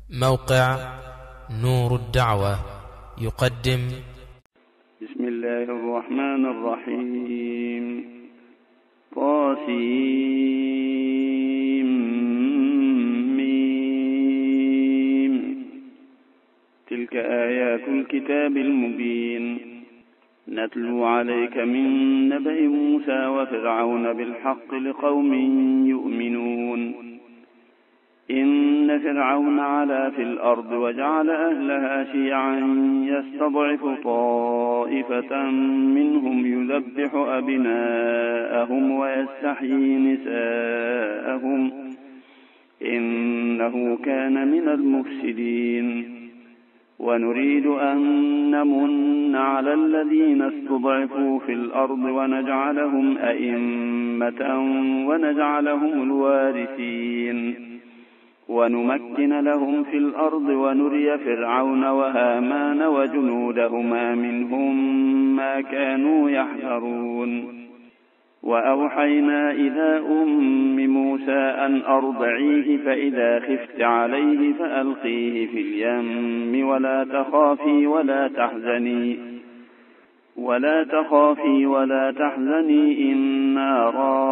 موقع نور الدعوة يقدم. بسم الله الرحمن الرحيم. طاسيم. تلك آيات الكتاب المبين. نتلو عليك من نبأ موسى وفرعون بالحق لقوم يؤمنون. إن فرعون علا في الأرض وجعل أهلها شيعا يستضعف طائفة منهم يذبح أبناءهم ويستحيي نساءهم إنه كان من المفسدين. ونريد أن نمن على الذين استضعفوا في الأرض ونجعلهم أئمة ونجعلهم الوارثين ونمكن لهم في الأرض ونري فرعون وهامان وجنودهما منهم ما كانوا يحذرون. وأوحينا إلى أم موسى أن أرضعيه فإذا خفت عليه فألقيه في اليم ولا تخافي ولا تحزني إنا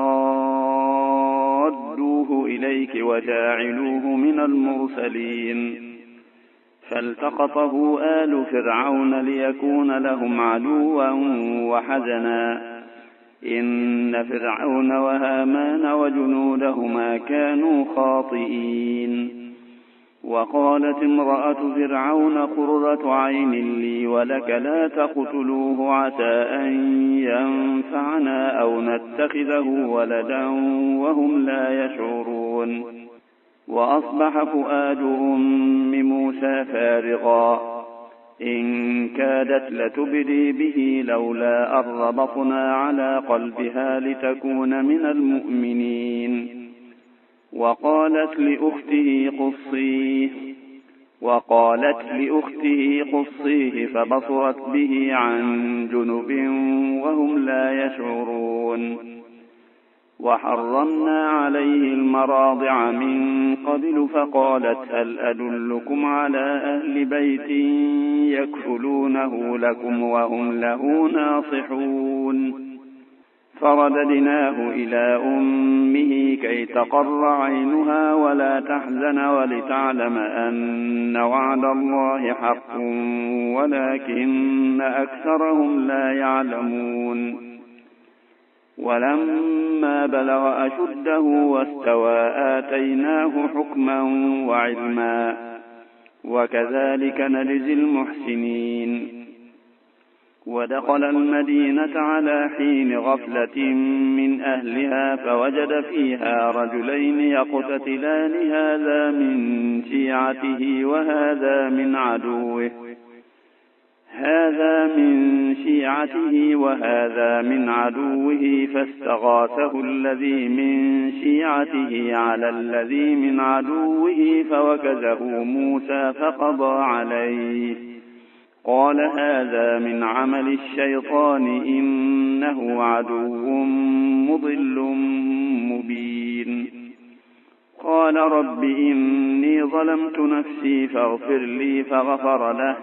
رادوه إليك وجاعلوه من المرسلين. فالتقطه آل فرعون ليكون لهم عدوا وحزنا إن فرعون وهامان وجنودهما كانوا خاطئين. وقالت امرأة فرعون قرة عين لي ولك لا تقتلوه عسى أن ينفعنا أو نتخذه ولدا وهم لا يشعرون. وأصبح فؤاد أم موسى فارغا إن كادت لتبدي به لولا أن ربطنا على قلبها لتكون من المؤمنين. وقالت لأخته قصيه فبصرت به عن جنب وهم لا يشعرون. وحرمنا عليه المراضع من قبل فقالت هل أدلكم على أهل بيت يكفلونه لكم وهم له ناصحون. فرددناه إلى أمه كي تقر عينها ولا تحزن ولتعلم أن وعد الله حق ولكن أكثرهم لا يعلمون. ولما بلغ أشده واستوى آتيناه حكما وعلما وكذلك نجزي المحسنين. ودخل المدينة على حين غفلة من أهلها فوجد فيها رجلين يقتتلان هذا من شيعته وهذا من عدوه فاستغاثه الذي من شيعته على الذي من عدوه فوكزه موسى فقضى عليه. قال هذا من عمل الشيطان إنه عدو مضل مبين. قال رب إني ظلمت نفسي فاغفر لي فغفر له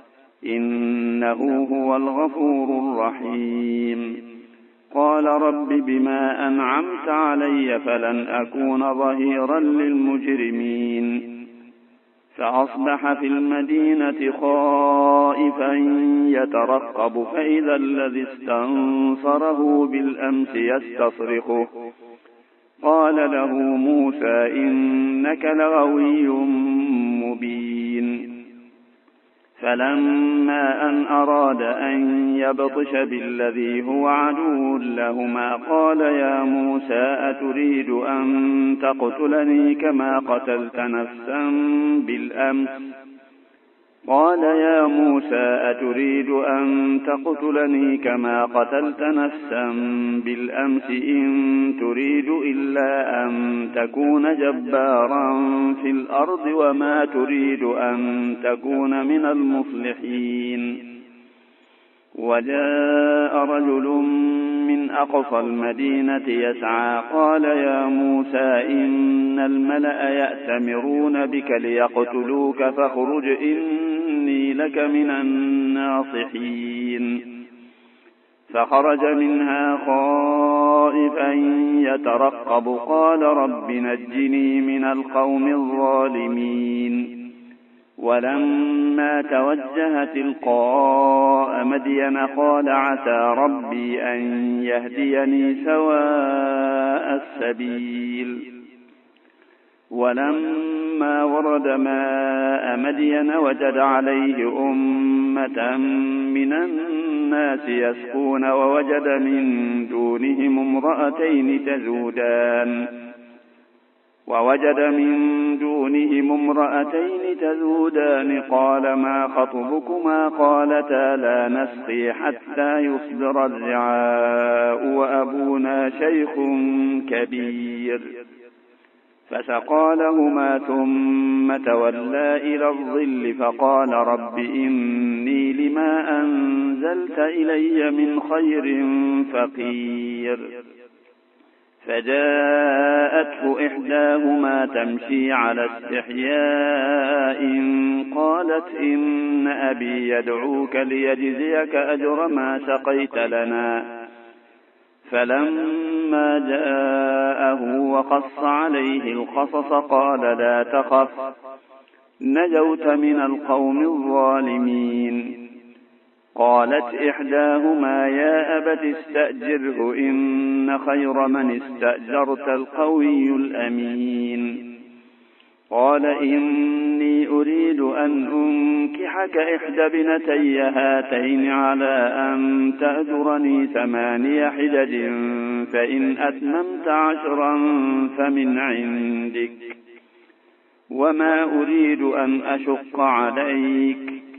إنه هو الغفور الرحيم. قال رب بما أنعمت علي فلن أكون ظهيرا للمجرمين. فأصبح في المدينة خائفا يترقب فإذا الذي استنصره بالأمس يستصرخه. قال له موسى إنك لغوي مبين. فلما أن أراد أن يبطش بالذي هو عدو لهما قال يا موسى أتريد أن تقتلني كما قتلت نفسا بالأمس إن تريد إلا أن تكون جبارا في الأرض وما تريد أن تكون من المصلحين. وجاء رجل من أقصى المدينة يسعى قال يا موسى إن الملأ يأتمرون بك ليقتلوك فاخرج إني لك من الناصحين. فخرج منها خائفا يترقب قال رب نجني من القوم الظالمين. ولما توجه تلقاء مدين قال عسى ربي أن يهديني سواء السبيل. ولما ورد ماء مدين وجد عليه أمة من الناس يسقون ووجد من دونهم امرأتين تذودان قال ما خطبكما قالتا لا نسقي حتى يصدر الرعاء وأبونا شيخ كبير. فسقى لهما ثم تولى إلى الظل فقال رب إني لما أنزلت إلي من خير فقير. فجاءته إحداهما تمشي على استحياء قالت إن أبي يدعوك ليجزيك أجر ما سقيت لنا. فلما جاءه وقص عليه القصص قال لا تخف نجوت من القوم الظالمين. قالت إحداهما يا أبت استأجره إن خير من استأجرت القوي الأمين. قال إني أريد أن أنكحك إحدى ابنتي هاتين على أن تأجرني 8 حجج فإن أتممت 10 فمن عندك وما أريد أن أشق عليك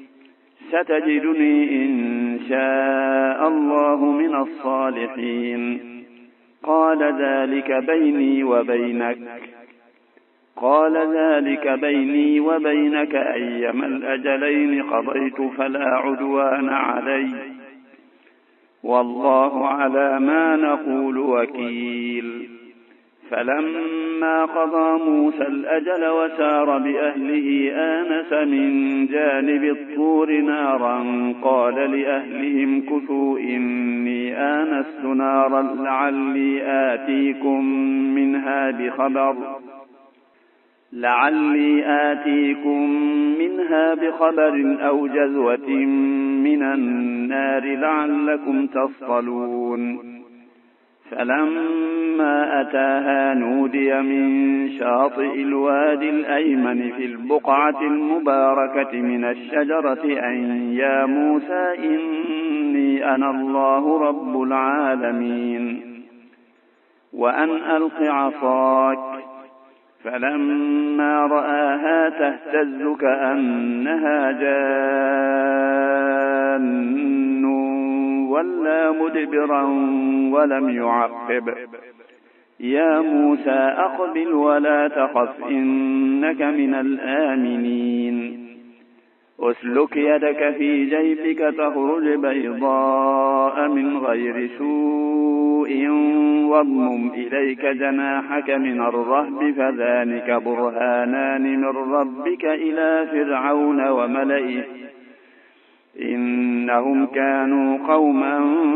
ستجدني إن شاء الله من الصالحين. قال ذلك بيني وبينك أيما الأجلين قضيت فلا عدوان علي والله على ما نقول وكيل. فلما قضى موسى الأجل وسار بأهله آنس من جانب الطور نارا قال لأهلهم كثوا إني آنست نارا لعلي آتيكم منها بخبر أو جذوة من النار لعلكم تصطلون. فلما أتاها نودي من شاطئ الوادي الأيمن في البقعة المباركة من الشجرة أن يا موسى إني أنا الله رب العالمين وأن ألق عصاك. فلما رآها تهتز كأنها جان ولا مدبرا ولم يعقب. يا موسى أقبل ولا تخف إنك من الآمنين. أسلك يدك في جيبك تخرج بيضاء من غير سوء واضمم إليك جناحك من الرهب فذلك برهانان من ربك إلى فرعون وملئه إنهم كانوا قوما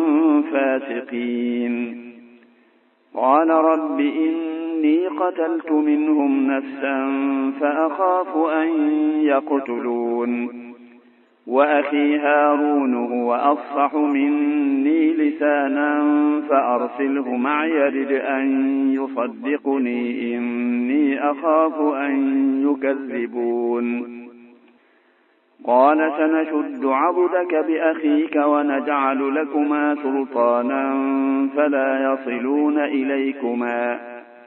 فاسقين. قال رب إني قتلت منهم نفسا فأخاف أن يقتلون وأخي هارون هو أفصح مني لسانا فأرسله معي يرد أن يصدقني إني أخاف أن يكذبون. قال سنشد عضدك بأخيك ونجعل لكما سلطانا فلا يصلون إليكما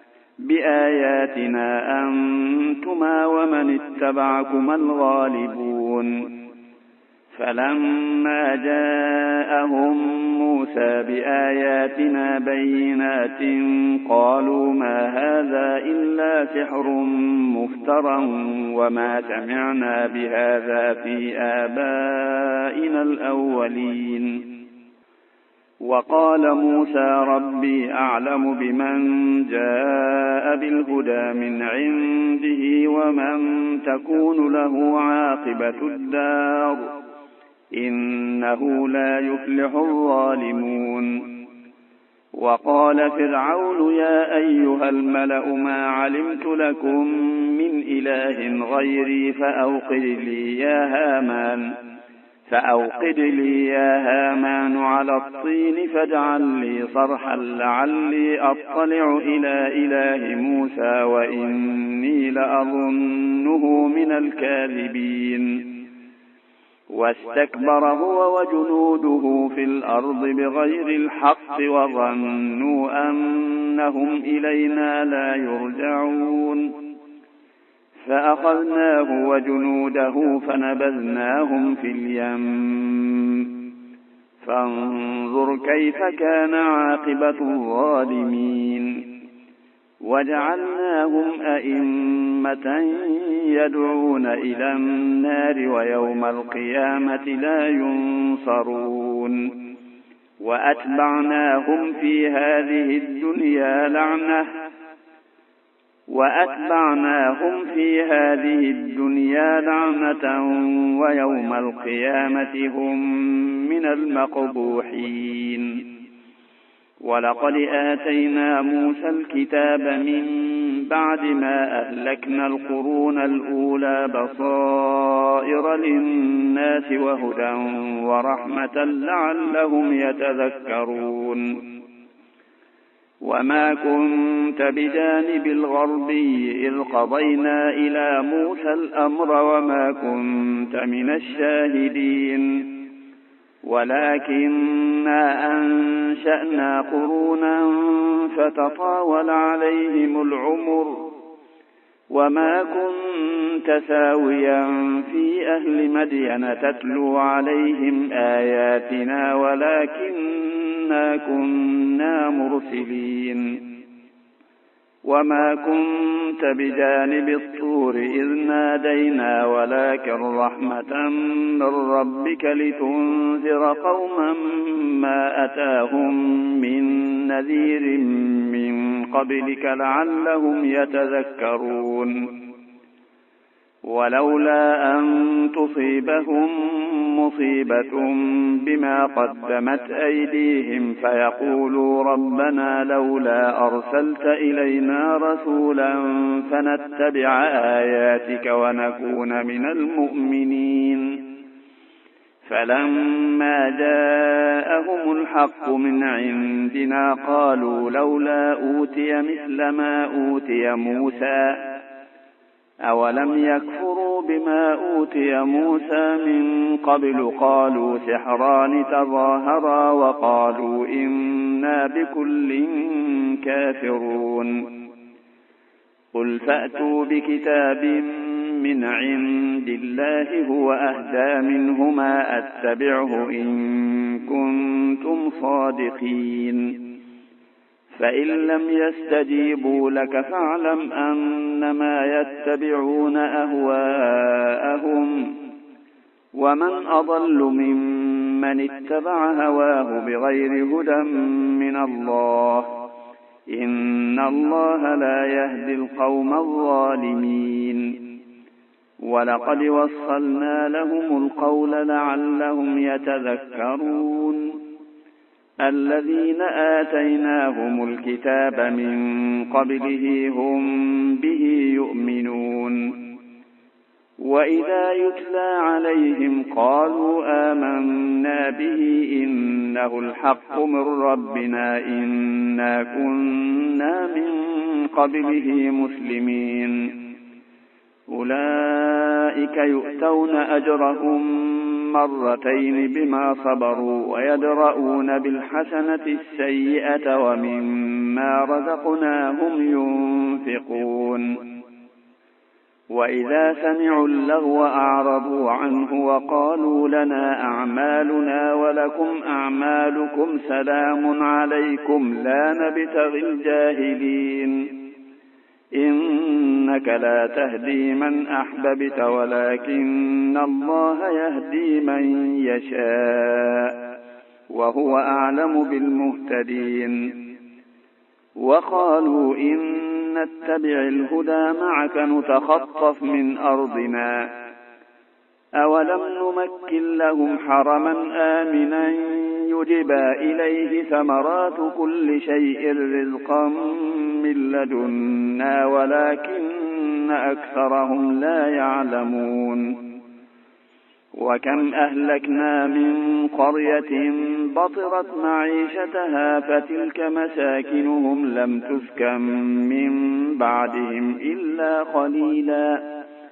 بآياتنا أنتما ومن اتبعكما الغالبون. فلما جاءهم موسى بآياتنا بينات قالوا ما هذا إلا سحر مفترى وما سمعنا بهذا في آبائنا الأولين. وقال موسى ربي أعلم بمن جاء بالهدى من عنده ومن تكون له عاقبة الدار إنه لا يفلح الظالمون. وقال فرعون يا أيها الملأ ما علمت لكم من إله غيري فأوقد لي يا هامان على الطين فاجعل لي صرحا لعلي أطلع إلى إله موسى وإني لأظنه من الكاذبين. واستكبر هو وجنوده في الأرض بغير الحق وظنوا أنهم إلينا لا يرجعون. فأخذناه وجنوده فنبذناهم في اليم فانظر كيف كان عاقبة الظالمين. وجعلناهم أئمة يدعون إلى النار ويوم القيامة لا ينصرون. وأتبعناهم في هذه الدنيا لعنة ويوم القيامة هم من المقبوحين. ولقد آتينا موسى الكتاب من بعد ما أهلكنا القرون الأولى بصائر للناس وهدى ورحمة لعلهم يتذكرون. وما كنت بجانب الغربي إذ قضينا إلى موسى الأمر وما كنت من الشاهدين ولكننا أنشأنا قرونا فتطاول عليهم العمر وما كنت ساويا في أهل مدين تتلو عليهم آياتنا ولكننا كنا مرسلين. وما كنت بجانب الطور إذ نادينا ولكن رحمة من ربك لتنذر قوما ما أتاهم من نذير من قبلك لعلهم يتذكرون. ولولا أن تصيبهم مصيبة بما قدمت أيديهم فيقولوا ربنا لولا أرسلت إلينا رسولا فنتبع آياتك ونكون من المؤمنين. فلما جاءهم الحق من عندنا قالوا لولا أوتي مثل ما أوتي موسى أولم يكفروا بما أوتي موسى من قبل قالوا سحران تظاهرا وقالوا إنا بكل كافرون. قل فأتوا بكتاب من عند الله هو أهدى منهما أتبعه إن كنتم صادقين. فإن لم يستجيبوا لك فاعلم أنما يتبعون أهواءهم ومن أضل ممن اتبع هواه بغير هدى من الله إن الله لا يهدي القوم الظالمين. ولقد وصلنا لهم القول لعلهم يتذكرون. الذين آتيناهم الكتاب من قبله هم به يؤمنون. وإذا يتلى عليهم قالوا آمنا به إنه الحق من ربنا إنا كنا من قبله مسلمين. أولئك يؤتون أجرهم مرتين بما صبروا ويدرؤون بالحسنة السيئة ومما رزقناهم ينفقون. وإذا سمعوا اللغو أعرضوا عنه وقالوا لنا أعمالنا ولكم أعمالكم سلام عليكم لا نبتغي الجاهلين إنك لا تهدي من أحببت ولكن الله يهدي من يشاء وهو أعلم بالمهتدين. وقالوا إن نتبع الهدى معك نتخطف من أرضنا أولم نمكن لهم حرما آمنا يجبى إليه ثمرات كل شيء رزقا من لدنا ولكن أكثرهم لا يعلمون. وكم أهلكنا من قرية بطرت معيشتها فتلك مساكنهم لم تسكن من بعدهم إلا قليلا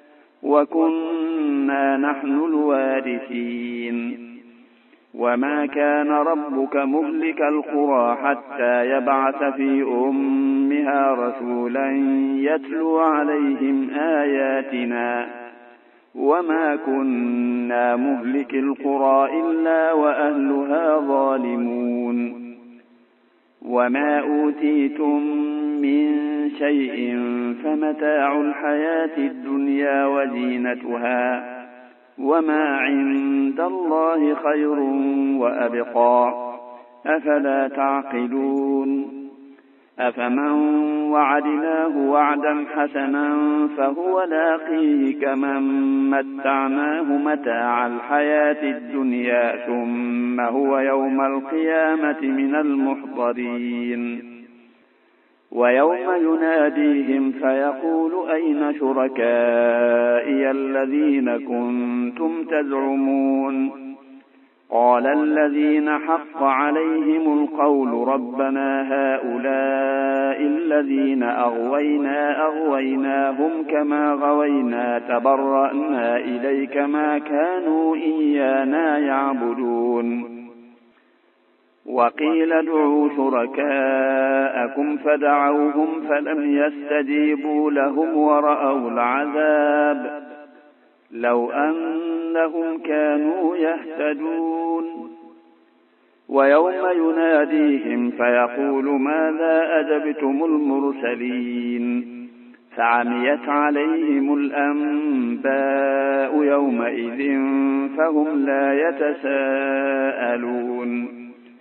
وكنا نحن الوارثين. وما كان ربك مهلك القرى حتى يبعث في أمها رسولا يتلو عليهم آياتنا وما كنا مهلك القرى إلا وأهلها ظالمون. وما أوتيتم من شيء فمتاع الحياة الدنيا وزينتها وما عند الله خير وأبقى أفلا تعقلون. أفمن وعدناه وعدا حسنا فهو لاقيه كمن متعناه متاع الحياة الدنيا ثم هو يوم القيامة من المحضرين. ويوم يناديهم فيقول أين شركائي الذين كنتم تزعمون قال الذين حق عليهم القول ربنا هؤلاء الذين أغويناهم كما غوينا تبرأنا إليك ما كانوا إيانا يعبدون. وقيل ادعوا شركاءكم فدعوهم فلم يستجيبوا لهم ورأوا العذاب لو أنهم كانوا يهتدون. ويوم يناديهم فيقول ماذا أجبتم المرسلين فعميت عليهم الأنباء يومئذ فهم لا يتساءلون.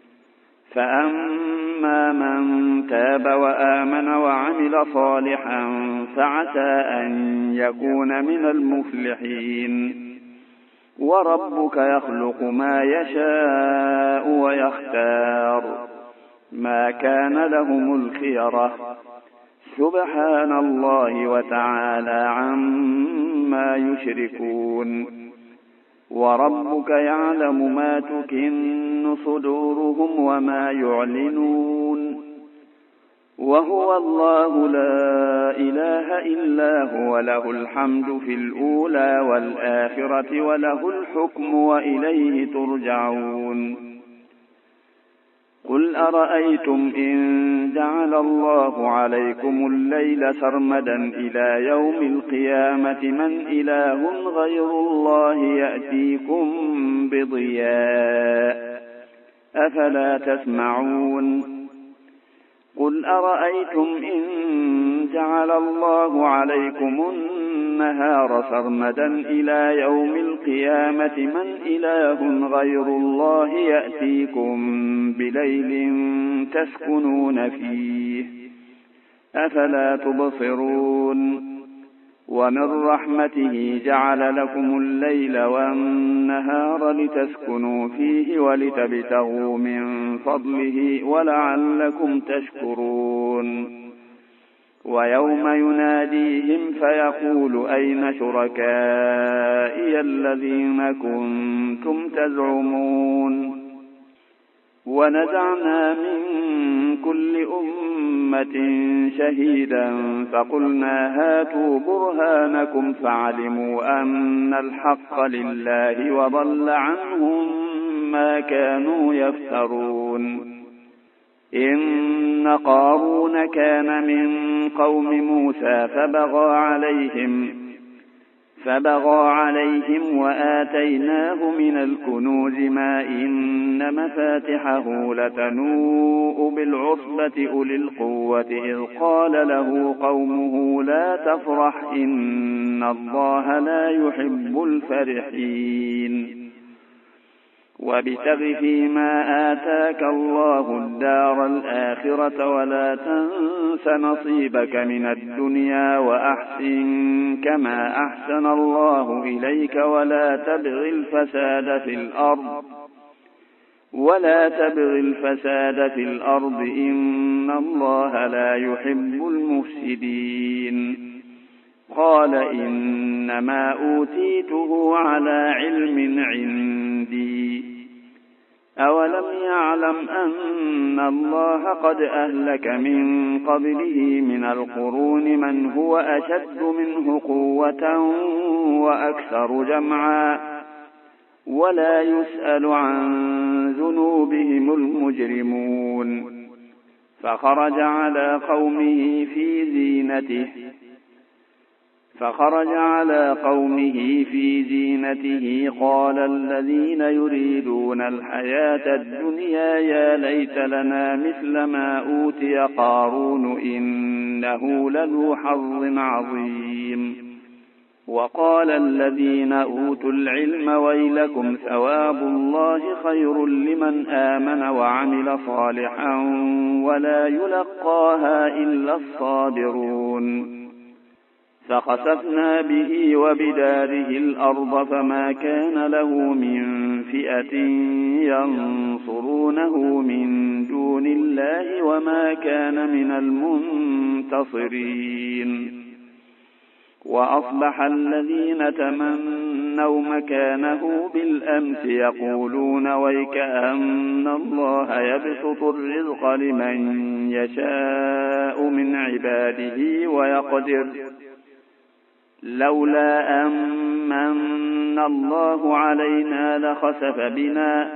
فأما من تاب وآمن وعمل صالحا فعسى أن يكون من المفلحين. وربك يخلق ما يشاء ويختار ما كان لهم الخيرة سبحان الله وتعالى عما يشركون. وربك يعلم ما تكن صدورهم وما يعلنون وهو الله لا إله إلا هو له الحمد في الأولى والآخرة وله الحكم وإليه ترجعون. قل أرأيتم إن جعل الله عليكم الليل سرمدا إلى يوم القيامة من إله غير الله يأتيكم بضياء أفلا تسمعون. قل أرأيتم إن جعل الله عليكم النهار سرمدا إلى يوم القيامة من إله غير الله يأتيكم بليل تسكنون فيه أفلا تبصرون. ومن رحمته جعل لكم الليل والنهار لتسكنوا فيه ولتبتغوا من فضله ولعلكم تشكرون. ويوم يناديهم فيقول أين شركائي الذين كنتم تزعمون. ونزعنا من كل أمة شهيدا فقلنا هاتوا برهانكم فعلموا أن الحق لله وضل عنهم ما كانوا يفترون. إن قارون كان من قوم موسى فبغى عليهم فبغى عليهم وآتيناه من الكنوز ما إن مفاتحه لتنوء بالعصبة أولي القوة إذ قال له قومه لا تفرح إن الله لا يحب الفرحين وابتغ فيما آتاك الله الدار الآخرة ولا تنس نصيبك من الدنيا وأحسن كما أحسن الله إليك ولا تبغ الفساد في الأرض إن الله لا يحب المفسدين قال إنما أوتيته على علم عندي أولم يعلم أن الله قد أهلك من قبله من القرون من هو أشد منه قوة وأكثر جمعا ولا يسأل عن ذنوبهم المجرمون فخرج على قومه في زينته قال الذين يريدون الحياة الدنيا يا ليت لنا مثل ما أوتي قارون إنه لذو حظ عظيم وقال الذين أوتوا العلم ويلكم ثواب الله خير لمن آمن وعمل صالحا ولا يلقاها إلا الصابرون فخسفنا به وبداره الأرض فما كان له من فئة ينصرونه من دون الله وما كان من المنتصرين وأصبح الذين تمنوا مكانه بالأمس يقولون ويكأن الله يبسط الرزق لمن يشاء من عباده ويقدر لولا أمن الله علينا لخسف بنا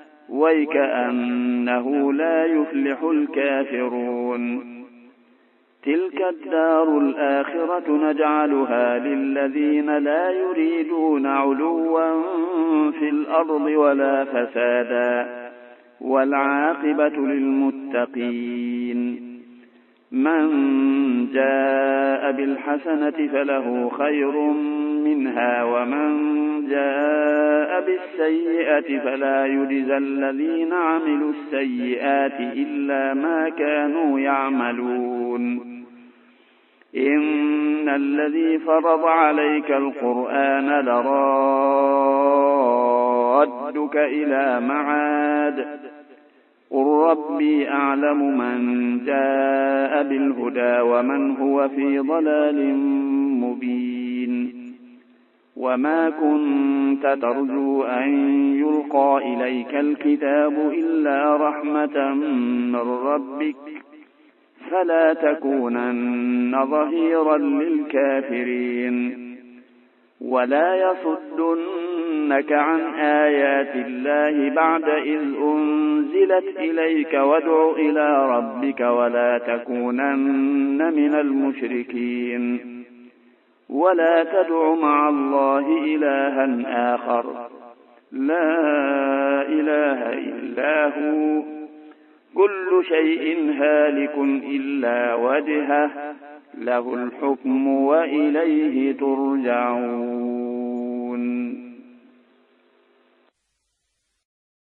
ويكأنه لا يفلح الكافرون تلك الدار الآخرة نجعلها للذين لا يريدون علوا في الأرض ولا فسادا والعاقبة للمتقين من جاء بالحسنة فله خير منها ومن جاء بالسيئة فلا يجزى الذين عملوا السيئات إلا ما كانوا يعملون إن الذي فرض عليك القرآن لرادك إلى معاد قل ربي أعلم من جاء بالهدى ومن هو في ضلال مبين وما كنت ترجو أن يلقى إليك الكتاب إلا رحمة من ربك فلا تكونن ظهيرا للكافرين ولا يصدنك عن آيات الله بعد إذ أنزلت إليك وادع إلى ربك ولا تكونن من المشركين ولا تدع مع الله إلها آخر لا إله إلا هو كل شيء هالك إلا وجهه له الحكم وإليه ترجعون